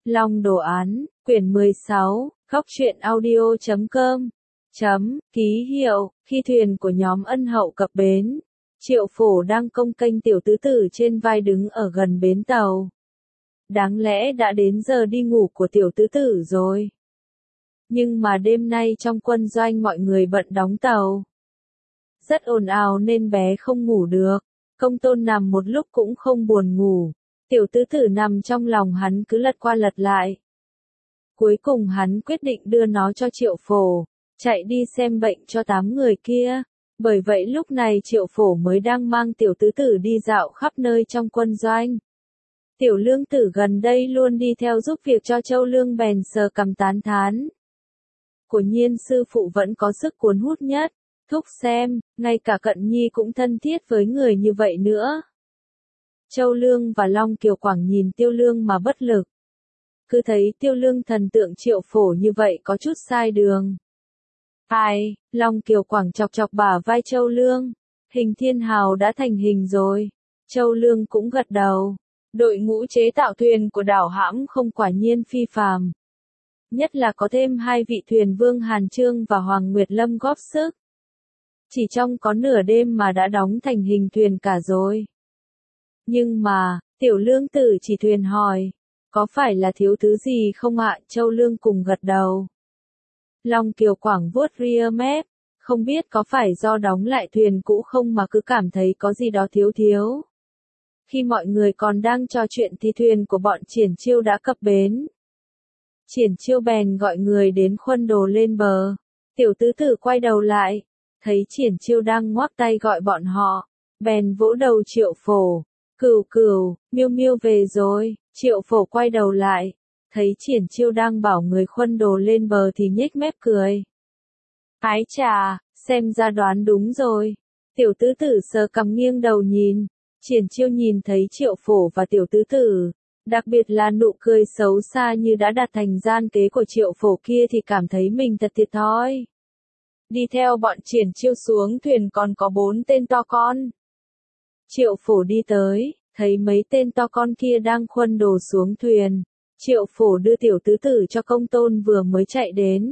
Long đồ án, quyển 16, Góc truyện audio.com. Ký hiệu, khi thuyền của nhóm Ân Hậu cập bến, Triệu Phổ đang cong kênh tiểu tứ tử trên vai đứng ở gần bến tàu. Đáng lẽ đã đến giờ đi ngủ của tiểu tứ tử rồi. Nhưng mà đêm nay trong quân doanh mọi người bận đóng tàu. Rất ồn ào nên bé không ngủ được. Công Tôn nằm một lúc cũng không buồn ngủ. Tiểu tứ tử nằm trong lòng hắn cứ lật qua lật lại. Cuối cùng hắn quyết định đưa nó cho Triệu Phổ, chạy đi xem bệnh cho 8 người kia. Bởi vậy lúc này Triệu Phổ mới đang mang tiểu tứ tử đi dạo khắp nơi trong quân doanh. Tiểu Lương Tử gần đây luôn đi theo giúp việc cho Châu Lương bèn sờ cằm tán thán. Của Nhiên sư phụ vẫn có sức cuốn hút nhất. Thúc xem, ngay cả Cận Nhi cũng thân thiết với người như vậy nữa. Châu Lương và Long Kiều Quảng nhìn Tiêu Lương mà bất lực. Cứ thấy Tiêu Lương thần tượng Triệu Phổ như vậy có chút sai đường. Ai, Long Kiều Quảng chọc chọc bả vai Châu Lương. Hình Thiên Hào đã thành hình rồi. Châu Lương cũng gật đầu. Đội ngũ chế tạo thuyền của đảo hãm không quả nhiên phi phàm. Nhất là có thêm 2 vị thuyền vương Hàn Chương và Hoàng Nguyệt Lâm góp sức. Chỉ trong có nửa đêm mà đã đóng thành hình thuyền cả rồi. Nhưng mà, Tiểu Lương Tử chỉ thuyền hỏi, có phải là thiếu thứ gì không ạ? Châu Lương cùng gật đầu. Long Kiều Quảng vuốt ria mép, không biết có phải do đóng lại thuyền cũ không mà cứ cảm thấy có gì đó thiếu thiếu. Khi mọi người còn đang trò chuyện thì thuyền của bọn Triển Chiêu đã cập bến. Triển Chiêu bèn gọi người đến khuân đồ lên bờ. Tiểu tứ tử quay đầu lại, thấy Triển Chiêu đang ngoắc tay gọi bọn họ, bèn vỗ đầu Triệu Phổ. Cừu cừu, Miêu Miêu về rồi. Triệu Phổ quay đầu lại, thấy Triển Chiêu đang bảo người khuân đồ lên bờ thì nhếch mép cười. Ái chà, xem ra đoán đúng rồi. Tiểu tứ tử sờ cằm nghiêng đầu nhìn. Triển Chiêu nhìn thấy Triệu Phổ và tiểu tứ tử, đặc biệt là nụ cười xấu xa như đã đạt thành gian kế của Triệu Phổ kia thì cảm thấy mình thật thiệt thòi. Đi theo bọn Triển Chiêu xuống thuyền còn có 4 tên to con. Triệu Phổ đi tới, thấy mấy tên to con kia đang khuân đồ xuống thuyền. Triệu Phổ đưa tiểu tứ tử cho Công Tôn vừa mới chạy đến.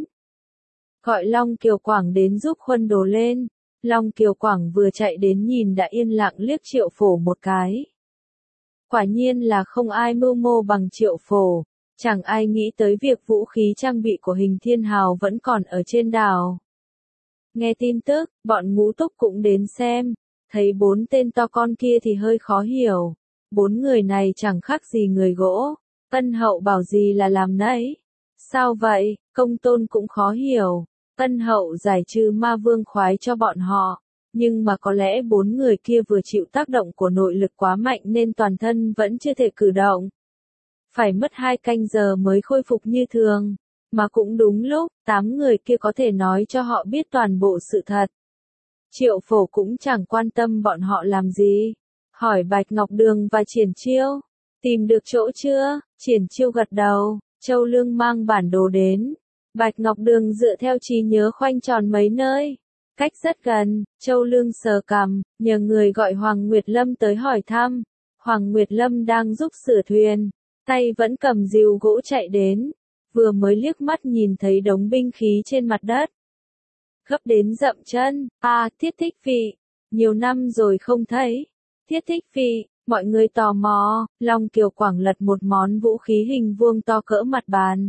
Gọi Long Kiều Quảng đến giúp khuân đồ lên. Long Kiều Quảng vừa chạy đến nhìn đã yên lặng liếc Triệu Phổ một cái. Quả nhiên là không ai mưu mô bằng Triệu Phổ. Chẳng ai nghĩ tới việc vũ khí trang bị của Hình Thiên Hào vẫn còn ở trên đảo. Nghe tin tức, bọn Ngũ Túc cũng đến xem. Thấy 4 tên to con kia thì hơi khó hiểu. 4 người này chẳng khác gì người gỗ. Ân Hậu bảo gì là làm nấy. Sao vậy? Công Tôn cũng khó hiểu. Ân Hậu giải trừ ma vương khoái cho bọn họ. Nhưng mà có lẽ 4 người kia vừa chịu tác động của nội lực quá mạnh nên toàn thân vẫn chưa thể cử động. Phải mất 2 canh giờ mới khôi phục như thường. Mà cũng đúng lúc, 8 người kia có thể nói cho họ biết toàn bộ sự thật. Triệu Phổ cũng chẳng quan tâm bọn họ làm gì. Hỏi Bạch Ngọc Đường và Triển Chiêu. Tìm được chỗ chưa? Triển Chiêu gật đầu. Châu Lương mang bản đồ đến. Bạch Ngọc Đường dựa theo trí nhớ khoanh tròn mấy nơi. Cách rất gần. Châu Lương sờ cằm, nhờ người gọi Hoàng Nguyệt Lâm tới hỏi thăm. Hoàng Nguyệt Lâm đang giúp sửa thuyền. Tay vẫn cầm rìu gỗ chạy đến. Vừa mới liếc mắt nhìn thấy đống binh khí trên mặt đất. Gấp đến dậm chân. Thiết Thích Phi. Nhiều năm rồi không thấy. Thiết Thích Phi, mọi người tò mò. Long Kiều Quảng lật một món vũ khí hình vuông to cỡ mặt bàn.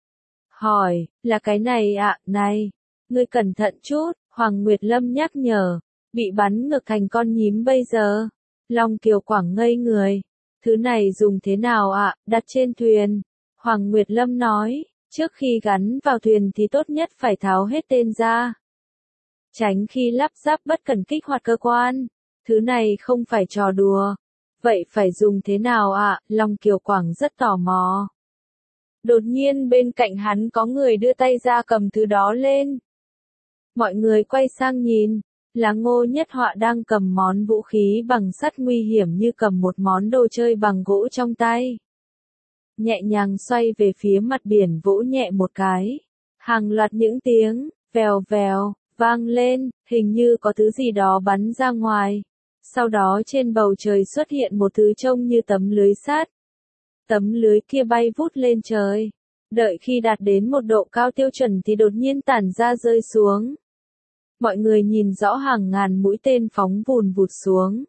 Hỏi, là cái này ạ? Này, ngươi cẩn thận chút. Hoàng Nguyệt Lâm nhắc nhở. Bị bắn ngược thành con nhím bây giờ. Long Kiều Quảng ngây người. Thứ này dùng thế nào ạ? Đặt trên thuyền. Hoàng Nguyệt Lâm nói. Trước khi gắn vào thuyền thì tốt nhất phải tháo hết tên ra. Tránh khi lắp ráp bất cần kích hoạt cơ quan. Thứ này không phải trò đùa. Vậy phải dùng thế nào ạ? Long Kiều Quảng rất tò mò. Đột nhiên bên cạnh hắn có người đưa tay ra cầm thứ đó lên. Mọi người quay sang nhìn. Là Ngô Nhất Họa đang cầm món vũ khí bằng sắt nguy hiểm như cầm một món đồ chơi bằng gỗ trong tay. Nhẹ nhàng xoay về phía mặt biển vỗ nhẹ một cái. Hàng loạt những tiếng, vèo vèo, vang lên, hình như có thứ gì đó bắn ra ngoài. Sau đó trên bầu trời xuất hiện một thứ trông như tấm lưới sắt. Tấm lưới kia bay vút lên trời. Đợi khi đạt đến một độ cao tiêu chuẩn thì đột nhiên tản ra rơi xuống. Mọi người nhìn rõ hàng ngàn mũi tên phóng vùn vụt xuống.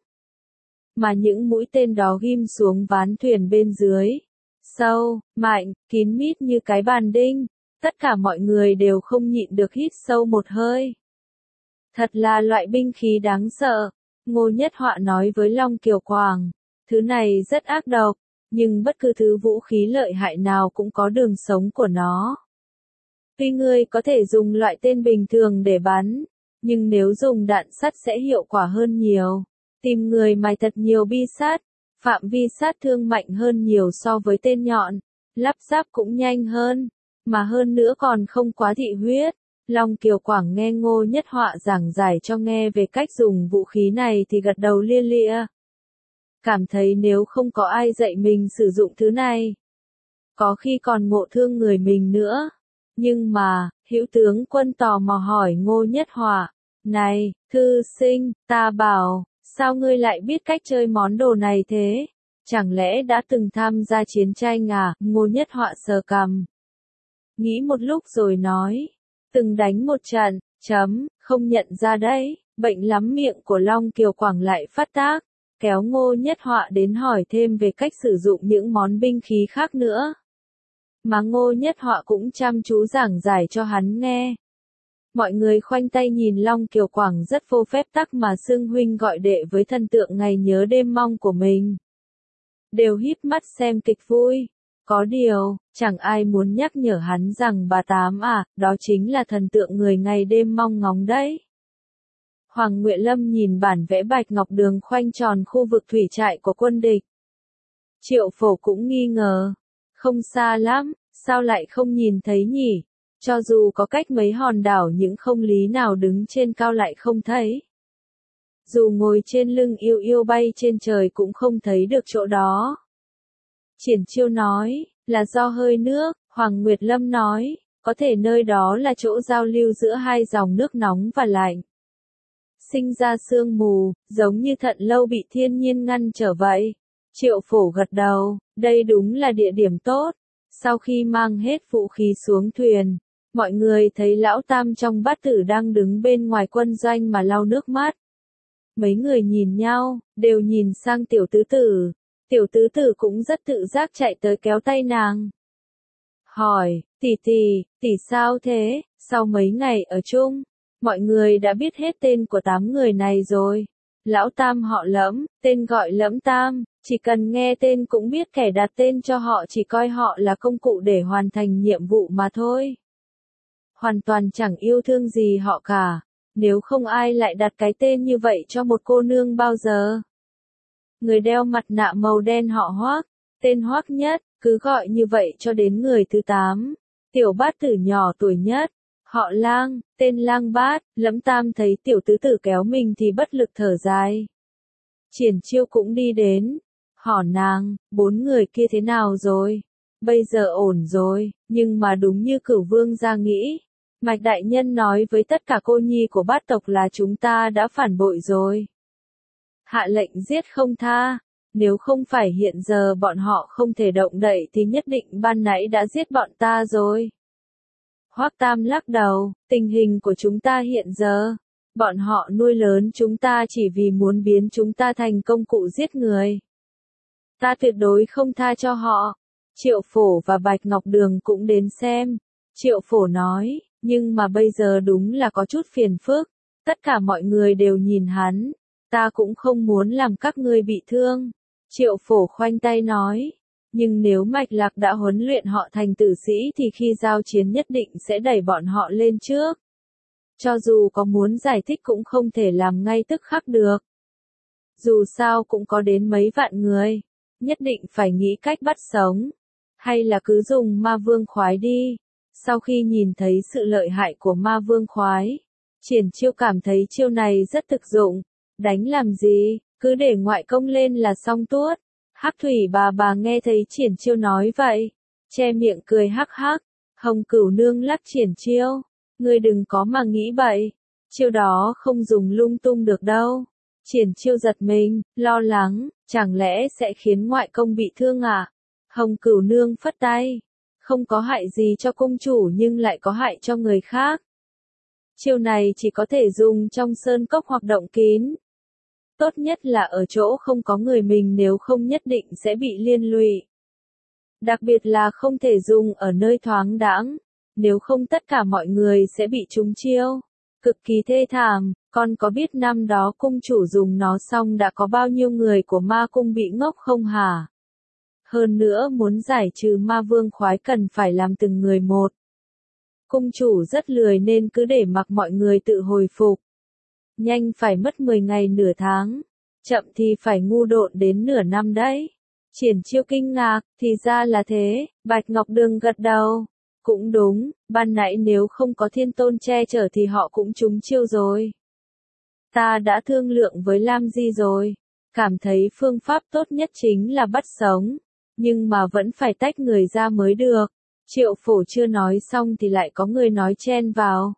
Mà những mũi tên đó ghim xuống ván thuyền bên dưới. Sâu, mạnh, kín mít như cái bàn đinh. Tất cả mọi người đều không nhịn được hít sâu một hơi. Thật là loại binh khí đáng sợ. Ngô Nhất Họa nói với Long Kiều Quảng. Thứ này rất ác độc, nhưng bất cứ thứ vũ khí lợi hại nào cũng có đường sống của nó. Tuy ngươi có thể dùng loại tên bình thường để bắn, nhưng nếu dùng đạn sắt sẽ hiệu quả hơn nhiều. Tìm người mài thật nhiều bi sắt, phạm vi sát thương mạnh hơn nhiều so với tên nhọn, lắp ráp cũng nhanh hơn, mà hơn nữa còn không quá thị huyết. Long Kiều Quảng nghe Ngô Nhất Họa giảng giải cho nghe về cách dùng vũ khí này thì gật đầu lia lịa. Cảm thấy nếu không có ai dạy mình sử dụng thứ này, có khi còn ngộ thương người mình nữa. Nhưng mà, Hữu tướng Quân tò mò hỏi Ngô Nhất Họa, này, thư sinh, ta bảo, sao ngươi lại biết cách chơi món đồ này thế? Chẳng lẽ đã từng tham gia chiến tranh à? Ngô Nhất Họa sờ cằm. Nghĩ một lúc rồi nói, từng đánh một trận, không nhận ra đấy. Bệnh lắm miệng của Long Kiều Quảng lại phát tác, kéo Ngô Nhất Họa đến hỏi thêm về cách sử dụng những món binh khí khác nữa. Mà Ngô Nhất Họa cũng chăm chú giảng giải cho hắn nghe. Mọi người khoanh tay nhìn Long Kiều Quảng rất vô phép tắc mà xưng huynh gọi đệ với thần tượng ngày nhớ đêm mong của mình. Đều híp mắt xem kịch vui. Có điều, chẳng ai muốn nhắc nhở hắn rằng bà Tám à, đó chính là thần tượng người ngày đêm mong ngóng đấy. Hoàng Nguyệt Lâm nhìn bản vẽ Bạch Ngọc Đường khoanh tròn khu vực thủy trại của quân địch. Triệu Phổ cũng nghi ngờ. Không xa lắm, sao lại không nhìn thấy nhỉ? Cho dù có cách mấy hòn đảo những không lý nào đứng trên cao lại không thấy. Dù ngồi trên lưng yêu yêu bay trên trời cũng không thấy được chỗ đó. Triển Chiêu nói, là do hơi nước. Hoàng Nguyệt Lâm nói, có thể nơi đó là chỗ giao lưu giữa hai dòng nước nóng và lạnh. Sinh ra sương mù, giống như thận lâu bị thiên nhiên ngăn trở vậy. Triệu Phổ gật đầu, đây đúng là địa điểm tốt. Sau khi mang hết vũ khí xuống thuyền, mọi người thấy Lão Tam trong bát tử đang đứng bên ngoài quân doanh mà lau nước mắt. Mấy người nhìn nhau, đều nhìn sang tiểu tứ tử. Tiểu tứ tử cũng rất tự giác chạy tới kéo tay nàng. Hỏi, tỷ sao thế? Sau mấy ngày ở chung, mọi người đã biết hết tên của 8 người này rồi. Lão Tam họ Lẫm, tên gọi Lẫm Tam, chỉ cần nghe tên cũng biết kẻ đặt tên cho họ chỉ coi họ là công cụ để hoàn thành nhiệm vụ mà thôi. Hoàn toàn chẳng yêu thương gì họ cả, nếu không ai lại đặt cái tên như vậy cho một cô nương bao giờ. Người đeo mặt nạ màu đen họ Hoắc, tên Hoắc Nhất, cứ gọi như vậy cho đến người thứ 8. Tiểu bát tử nhỏ tuổi nhất, họ Lang, tên Lang Bát. Lẫm Tam thấy tiểu tứ tử kéo mình thì bất lực thở dài. Triển Chiêu cũng đi đến, hỏi nàng, 4 người kia thế nào rồi? Bây giờ ổn rồi, nhưng mà đúng như Cửu Vương gia nghĩ. Mạch đại nhân nói với tất cả cô nhi của bát tộc là chúng ta đã phản bội rồi. Hạ lệnh giết không tha, nếu không phải hiện giờ bọn họ không thể động đậy thì nhất định ban nãy đã giết bọn ta rồi. Hoắc Tam lắc đầu, tình hình của chúng ta hiện giờ, bọn họ nuôi lớn chúng ta chỉ vì muốn biến chúng ta thành công cụ giết người. Ta tuyệt đối không tha cho họ. Triệu Phổ và Bạch Ngọc Đường cũng đến xem. Triệu Phổ nói, nhưng mà bây giờ đúng là có chút phiền phức. Tất cả mọi người đều nhìn hắn. Ta cũng không muốn làm các ngươi bị thương. Triệu Phổ khoanh tay nói. Nhưng nếu Mạch Lạc đã huấn luyện họ thành tử sĩ thì khi giao chiến nhất định sẽ đẩy bọn họ lên trước. Cho dù có muốn giải thích cũng không thể làm ngay tức khắc được. Dù sao cũng có đến mấy vạn người. Nhất định phải nghĩ cách bắt sống. Hay là cứ dùng ma vương khoái đi. Sau khi nhìn thấy sự lợi hại của ma vương khoái, Triển Chiêu cảm thấy chiêu này rất thực dụng. Đánh làm gì, cứ để ngoại công lên là xong tuốt. Hắc Thủy bà nghe thấy Triển Chiêu nói vậy, che miệng cười hắc hắc. Hồng Cửu Nương lắc Triển Chiêu, ngươi đừng có mà nghĩ bậy, chiêu đó không dùng lung tung được đâu. Triển Chiêu giật mình, lo lắng, chẳng lẽ sẽ khiến ngoại công bị thương à? Hồng Cửu Nương phất tay. Không có hại gì cho cung chủ nhưng lại có hại cho người khác. Chiêu này chỉ có thể dùng trong sơn cốc hoặc động kín. Tốt nhất là ở chỗ không có người mình, nếu không nhất định sẽ bị liên lụy. Đặc biệt là không thể dùng ở nơi thoáng đãng, nếu không tất cả mọi người sẽ bị trúng chiêu. Cực kỳ thê thảm, con có biết năm đó cung chủ dùng nó xong đã có bao nhiêu người của ma cung bị ngốc không hả? Hơn nữa muốn giải trừ ma vương khoái cần phải làm từng người một. Cung chủ rất lười nên cứ để mặc mọi người tự hồi phục. Nhanh phải mất 10 ngày nửa tháng, chậm thì phải ngu độn đến nửa năm đấy. Triển Chiêu kinh ngạc, thì ra là thế, Bạch Ngọc Đường gật đầu. Cũng đúng, ban nãy nếu không có thiên tôn che chở thì họ cũng trúng chiêu rồi. Ta đã thương lượng với Lam Di rồi, cảm thấy phương pháp tốt nhất chính là bắt sống, nhưng mà vẫn phải tách người ra mới được. Triệu Phổ chưa nói xong thì lại có người nói chen vào.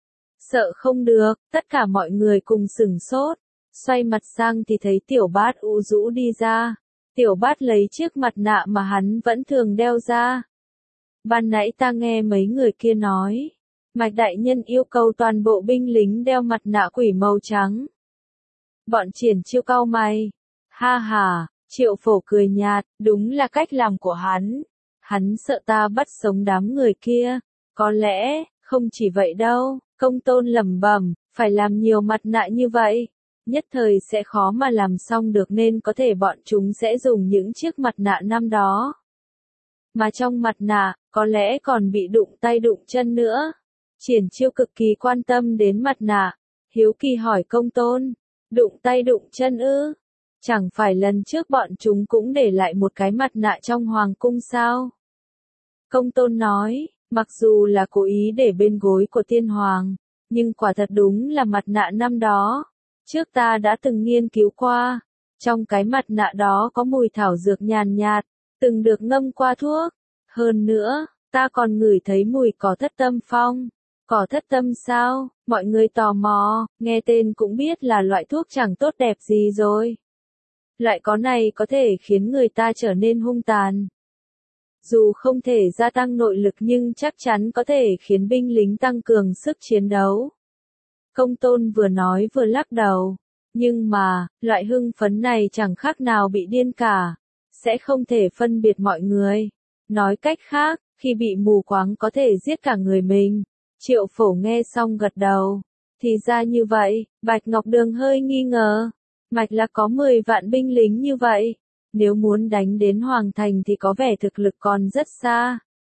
Sợ không được, tất cả mọi người cùng sửng sốt. Xoay mặt sang thì thấy Tiểu Bát u rũ đi ra. Tiểu Bát lấy chiếc mặt nạ mà hắn vẫn thường đeo ra. Ban nãy ta nghe mấy người kia nói, Mạch đại nhân yêu cầu toàn bộ binh lính đeo mặt nạ quỷ màu trắng. Bọn Triển Chiêu cau mày. Ha ha, Triệu Phổ cười nhạt, đúng là cách làm của hắn. Hắn sợ ta bắt sống đám người kia. Có lẽ, không chỉ vậy đâu, Công Tôn lẩm bẩm, phải làm nhiều mặt nạ như vậy. Nhất thời sẽ khó mà làm xong được nên có thể bọn chúng sẽ dùng những chiếc mặt nạ năm đó. Mà trong mặt nạ, có lẽ còn bị đụng tay đụng chân nữa. Triển Chiêu cực kỳ quan tâm đến mặt nạ. Hiếu kỳ hỏi Công Tôn, đụng tay đụng chân ư? Chẳng phải lần trước bọn chúng cũng để lại một cái mặt nạ trong hoàng cung sao? Công Tôn nói, mặc dù là cố ý để bên gối của tiên hoàng, nhưng quả thật đúng là mặt nạ năm đó. Trước ta đã từng nghiên cứu qua, trong cái mặt nạ đó có mùi thảo dược nhàn nhạt, từng được ngâm qua thuốc. Hơn nữa, ta còn ngửi thấy mùi cỏ thất tâm phong. Cỏ thất tâm sao? Mọi người tò mò, nghe tên cũng biết là loại thuốc chẳng tốt đẹp gì rồi. Loại có này có thể khiến người ta trở nên hung tàn. Dù không thể gia tăng nội lực nhưng chắc chắn có thể khiến binh lính tăng cường sức chiến đấu. Công Tôn vừa nói vừa lắc đầu. Nhưng mà, loại hưng phấn này chẳng khác nào bị điên cả. Sẽ không thể phân biệt mọi người. Nói cách khác, khi bị mù quáng có thể giết cả người mình. Triệu Phổ nghe xong gật đầu. Thì ra như vậy, Bạch Ngọc Đường hơi nghi ngờ. Mạch là có 10 vạn binh lính như vậy. Nếu muốn đánh đến Hoàng Thành thì có vẻ thực lực còn rất xa.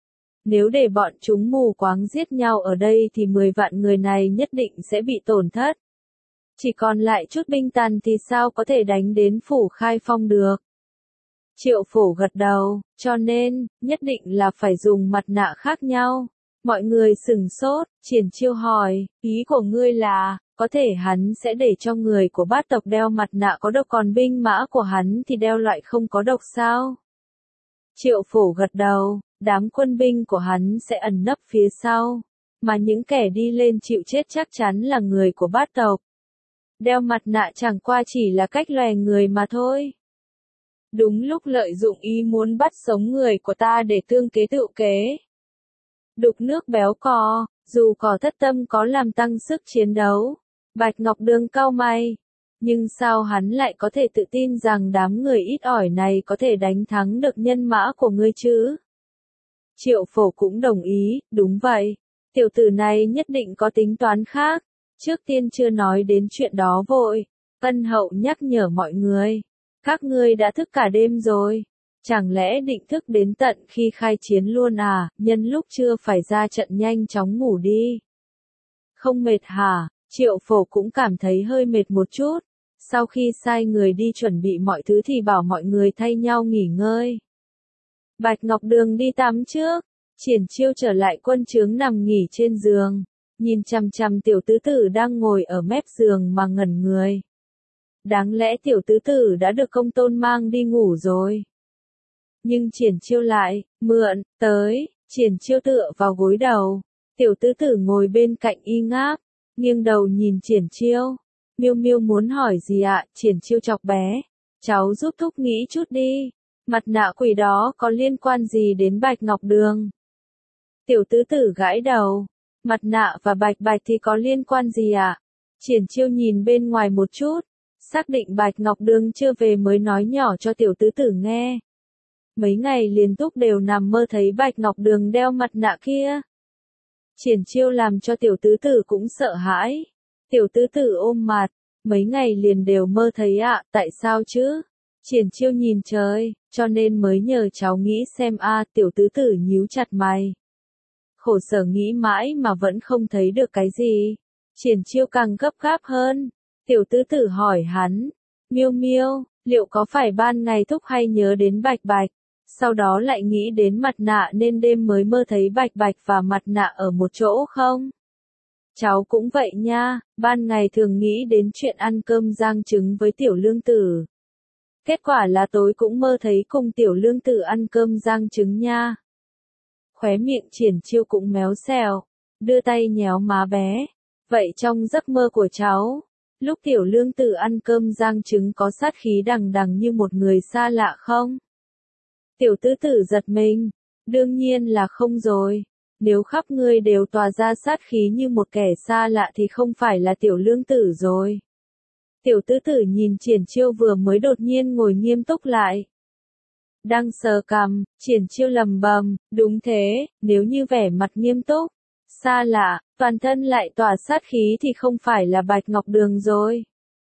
Nếu để bọn chúng mù quáng giết nhau ở đây thì 10 vạn người này nhất định sẽ bị tổn thất. Chỉ còn lại chút binh tàn thì sao có thể đánh đến Phủ Khai Phong được. Triệu Phổ gật đầu, cho nên, nhất định là phải dùng mặt nạ khác nhau. Mọi người sửng sốt, Triển Chiêu hỏi, ý của ngươi là, có thể hắn sẽ để cho người của bát tộc đeo mặt nạ có độc còn binh mã của hắn thì đeo loại không có độc sao? Triệu Phổ gật đầu, đám quân binh của hắn sẽ ẩn nấp phía sau, mà những kẻ đi lên chịu chết chắc chắn là người của bát tộc. Đeo mặt nạ chẳng qua chỉ là cách lòe người mà thôi. Đúng lúc lợi dụng ý muốn bắt sống người của ta để tương kế tự kế. Đục nước béo cò, dù cỏ thất tâm có làm tăng sức chiến đấu. Bạch Ngọc Đường cau mày. Nhưng sao hắn lại có thể tự tin rằng đám người ít ỏi này có thể đánh thắng được nhân mã của ngươi chứ? Triệu Phổ cũng đồng ý, đúng vậy. Tiểu tử này nhất định có tính toán khác. Trước tiên chưa nói đến chuyện đó vội. Ân Hậu nhắc nhở mọi người. Các ngươi đã thức cả đêm rồi. Chẳng lẽ định thức đến tận khi khai chiến luôn à, nhân lúc chưa phải ra trận nhanh chóng ngủ đi. Không mệt hả? Triệu Phổ cũng cảm thấy hơi mệt một chút. Sau khi sai người đi chuẩn bị mọi thứ thì bảo mọi người thay nhau nghỉ ngơi. Bạch Ngọc Đường đi tắm trước. Triển Chiêu trở lại quân trướng nằm nghỉ trên giường. Nhìn chằm chằm tiểu tứ tử đang ngồi ở mép giường mà ngẩn người. Đáng lẽ tiểu tứ tử đã được Công Tôn mang đi ngủ rồi. Nhưng Triển Chiêu lại, mượn, tới, Triển Chiêu tựa vào gối đầu. Tiểu tứ tử ngồi bên cạnh y ngáp, nghiêng đầu nhìn Triển Chiêu. Miêu Miêu muốn hỏi gì ạ? Triển Chiêu chọc bé. Cháu giúp thúc nghĩ chút đi. Mặt nạ quỷ đó có liên quan gì đến Bạch Ngọc Đường? Tiểu tứ tử gãi đầu. Mặt nạ và Bạch Bạch thì có liên quan gì ạ? Triển Chiêu nhìn bên ngoài một chút, xác định Bạch Ngọc Đường chưa về mới nói nhỏ cho tiểu tứ tử nghe. Mấy ngày liên tục đều nằm mơ thấy Bạch Ngọc Đường đeo mặt nạ kia. Triển Chiêu làm cho tiểu tứ tử cũng sợ hãi. Tiểu tứ tử ôm mặt, mấy ngày liền đều mơ thấy ạ, tại sao chứ? Triển Chiêu nhìn trời, cho nên mới nhờ cháu nghĩ xem tiểu tứ tử nhíu chặt mày. Khổ sở nghĩ mãi mà vẫn không thấy được cái gì. Triển Chiêu càng gấp gáp hơn. Tiểu tứ tử hỏi hắn, Miêu Miêu, liệu có phải ban ngày thúc hay nhớ đến Bạch Bạch, sau đó lại nghĩ đến mặt nạ nên đêm mới mơ thấy Bạch Bạch và mặt nạ ở một chỗ không? Cháu cũng vậy nha, ban ngày thường nghĩ đến chuyện ăn cơm rang trứng với tiểu lương tử. Kết quả là tối cũng mơ thấy cùng tiểu lương tử ăn cơm rang trứng nha. Khóe miệng Triển Chiêu cũng méo xèo, đưa tay nhéo má bé. Vậy trong giấc mơ của cháu, lúc tiểu lương tử ăn cơm rang trứng có sát khí đằng đằng như một người xa lạ không? Tiểu tứ tử giật mình, đương nhiên là không rồi. Nếu khắp người đều tỏa ra sát khí như một kẻ xa lạ thì không phải là tiểu lương tử rồi. Tiểu tứ tử nhìn Triển Chiêu vừa mới đột nhiên ngồi nghiêm túc lại. Đang sờ cằm, Triển Chiêu lầm bầm, đúng thế, nếu như vẻ mặt nghiêm túc, xa lạ, toàn thân lại tỏa sát khí thì không phải là Bạch Ngọc Đường rồi.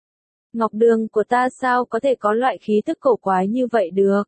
Ngọc Đường của ta sao có thể có loại khí tức cổ quái như vậy được?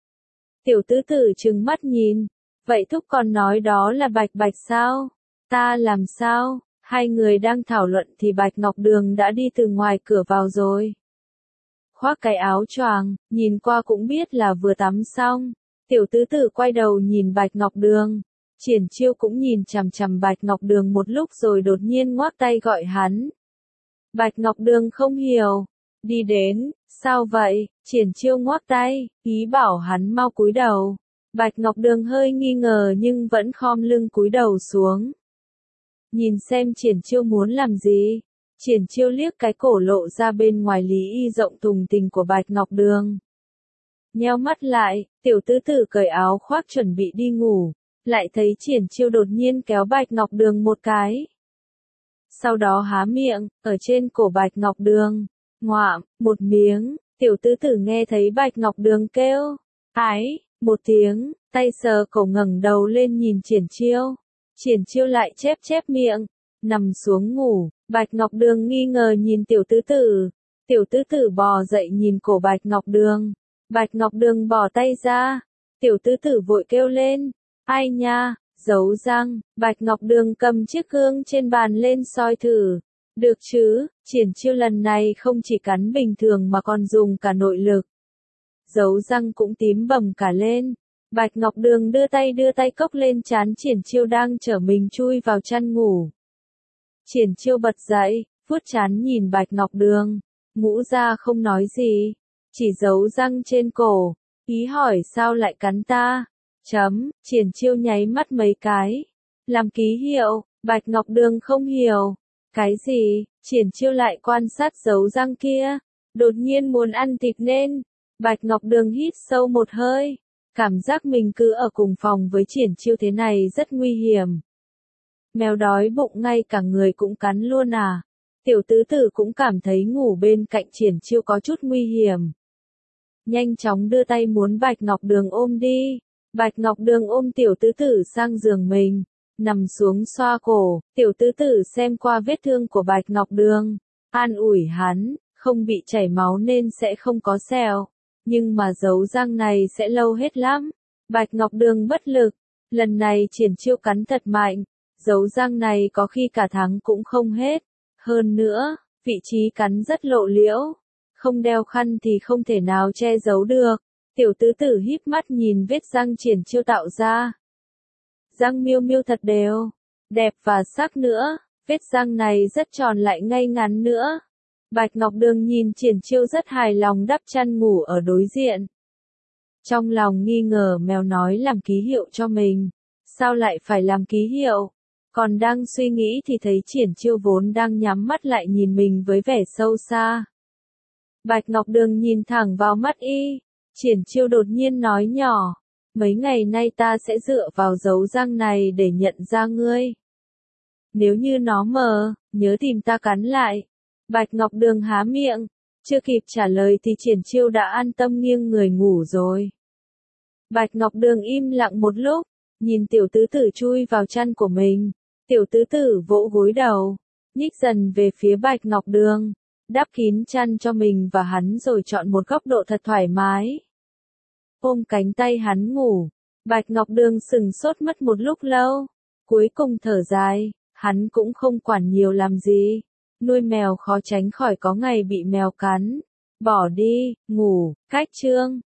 Tiểu tứ tử trừng mắt nhìn, vậy thúc còn nói đó là Bạch Bạch sao? Ta làm sao? Hai người đang thảo luận thì Bạch Ngọc Đường đã đi từ ngoài cửa vào rồi. Khoác cái áo choàng, nhìn qua cũng biết là vừa tắm xong. Tiểu tứ tử quay đầu nhìn Bạch Ngọc Đường. Triển Chiêu cũng nhìn chằm chằm Bạch Ngọc Đường một lúc rồi đột nhiên ngoắc tay gọi hắn. Bạch Ngọc Đường không hiểu. Đi đến, sao vậy? Triển Chiêu ngoắc tay, ý bảo hắn mau cúi đầu. Bạch Ngọc Đường hơi nghi ngờ nhưng vẫn khom lưng cúi đầu xuống. Nhìn xem Triển Chiêu muốn làm gì. Triển Chiêu liếc cái cổ lộ ra bên ngoài lý y rộng thùng thình của Bạch Ngọc Đường. Nheo mắt lại, tiểu tứ tử cởi áo khoác chuẩn bị đi ngủ, lại thấy Triển Chiêu đột nhiên kéo Bạch Ngọc Đường một cái. Sau đó há miệng, ở trên cổ Bạch Ngọc Đường, ngoạm, một miếng, tiểu tứ tử nghe thấy Bạch Ngọc Đường kêu, ái, một tiếng, tay sờ cổ ngẩng đầu lên nhìn Triển Chiêu. Triển Chiêu lại chép chép miệng, nằm xuống ngủ. Bạch Ngọc Đường nghi ngờ nhìn tiểu tứ tử. Tiểu tứ tử bò dậy nhìn cổ Bạch Ngọc Đường. Bạch Ngọc Đường bỏ tay ra. Tiểu tứ tử vội kêu lên. Ai nha, giấu răng. Bạch Ngọc Đường cầm chiếc gương trên bàn lên soi thử. Được chứ, Triển Chiêu lần này không chỉ cắn bình thường mà còn dùng cả nội lực. Dấu răng cũng tím bầm cả lên. Bạch Ngọc Đường đưa tay cốc lên trán Triển Chiêu đang trở mình chui vào chăn ngủ. Triển Chiêu bật dậy, vuốt trán nhìn Bạch Ngọc Đường, ngũ ra không nói gì, chỉ giấu răng trên cổ, ý hỏi sao lại cắn ta. Triển Chiêu nháy mắt mấy cái, làm ký hiệu. Bạch Ngọc Đường không hiểu. Cái gì? Triển Chiêu lại quan sát dấu răng kia, đột nhiên muốn ăn thịt nên. Bạch Ngọc Đường hít sâu một hơi, cảm giác mình cứ ở cùng phòng với Triển Chiêu thế này rất nguy hiểm. Mèo đói bụng ngay cả người cũng cắn luôn à. Tiểu tứ tử cũng cảm thấy ngủ bên cạnh Triển Chiêu có chút nguy hiểm. Nhanh chóng đưa tay muốn Bạch Ngọc Đường ôm đi. Bạch Ngọc Đường ôm tiểu tứ tử sang giường mình, nằm xuống xoa cổ. Tiểu tứ tử xem qua vết thương của Bạch Ngọc Đường, an ủi hắn, không bị chảy máu nên sẽ không có sẹo. Nhưng mà dấu răng này sẽ lâu hết lắm. Bạch Ngọc Đường bất lực. Lần này Triển Chiêu cắn thật mạnh. Dấu răng này có khi cả tháng cũng không hết. Hơn nữa, vị trí cắn rất lộ liễu. Không đeo khăn thì không thể nào che giấu được. Tiểu tứ tử híp mắt nhìn vết răng Triển Chiêu tạo ra. Răng Miêu Miêu thật đều, đẹp và sắc nữa. Vết răng này rất tròn lại ngay ngắn nữa. Bạch Ngọc Đường nhìn Triển Chiêu rất hài lòng đắp chăn ngủ ở đối diện. Trong lòng nghi ngờ mèo nói làm ký hiệu cho mình. Sao lại phải làm ký hiệu? Còn đang suy nghĩ thì thấy Triển Chiêu vốn đang nhắm mắt lại nhìn mình với vẻ sâu xa. Bạch Ngọc Đường nhìn thẳng vào mắt y. Triển Chiêu đột nhiên nói nhỏ, mấy ngày nay ta sẽ dựa vào dấu răng này để nhận ra ngươi. Nếu như nó mờ, nhớ tìm ta cắn lại. Bạch Ngọc Đường há miệng, chưa kịp trả lời thì Triển Chiêu đã an tâm nghiêng người ngủ rồi. Bạch Ngọc Đường im lặng một lúc, nhìn tiểu tứ tử chui vào chăn của mình. Tiểu tứ tử vỗ gối đầu, nhích dần về phía Bạch Ngọc Đường, đắp kín chăn cho mình và hắn rồi chọn một góc độ thật thoải mái. Ôm cánh tay hắn ngủ, Bạch Ngọc Đường sừng sốt mất một lúc lâu, cuối cùng thở dài, hắn cũng không quản nhiều làm gì. Nuôi mèo khó tránh khỏi có ngày bị mèo cắn. Bỏ đi, ngủ, cách chương.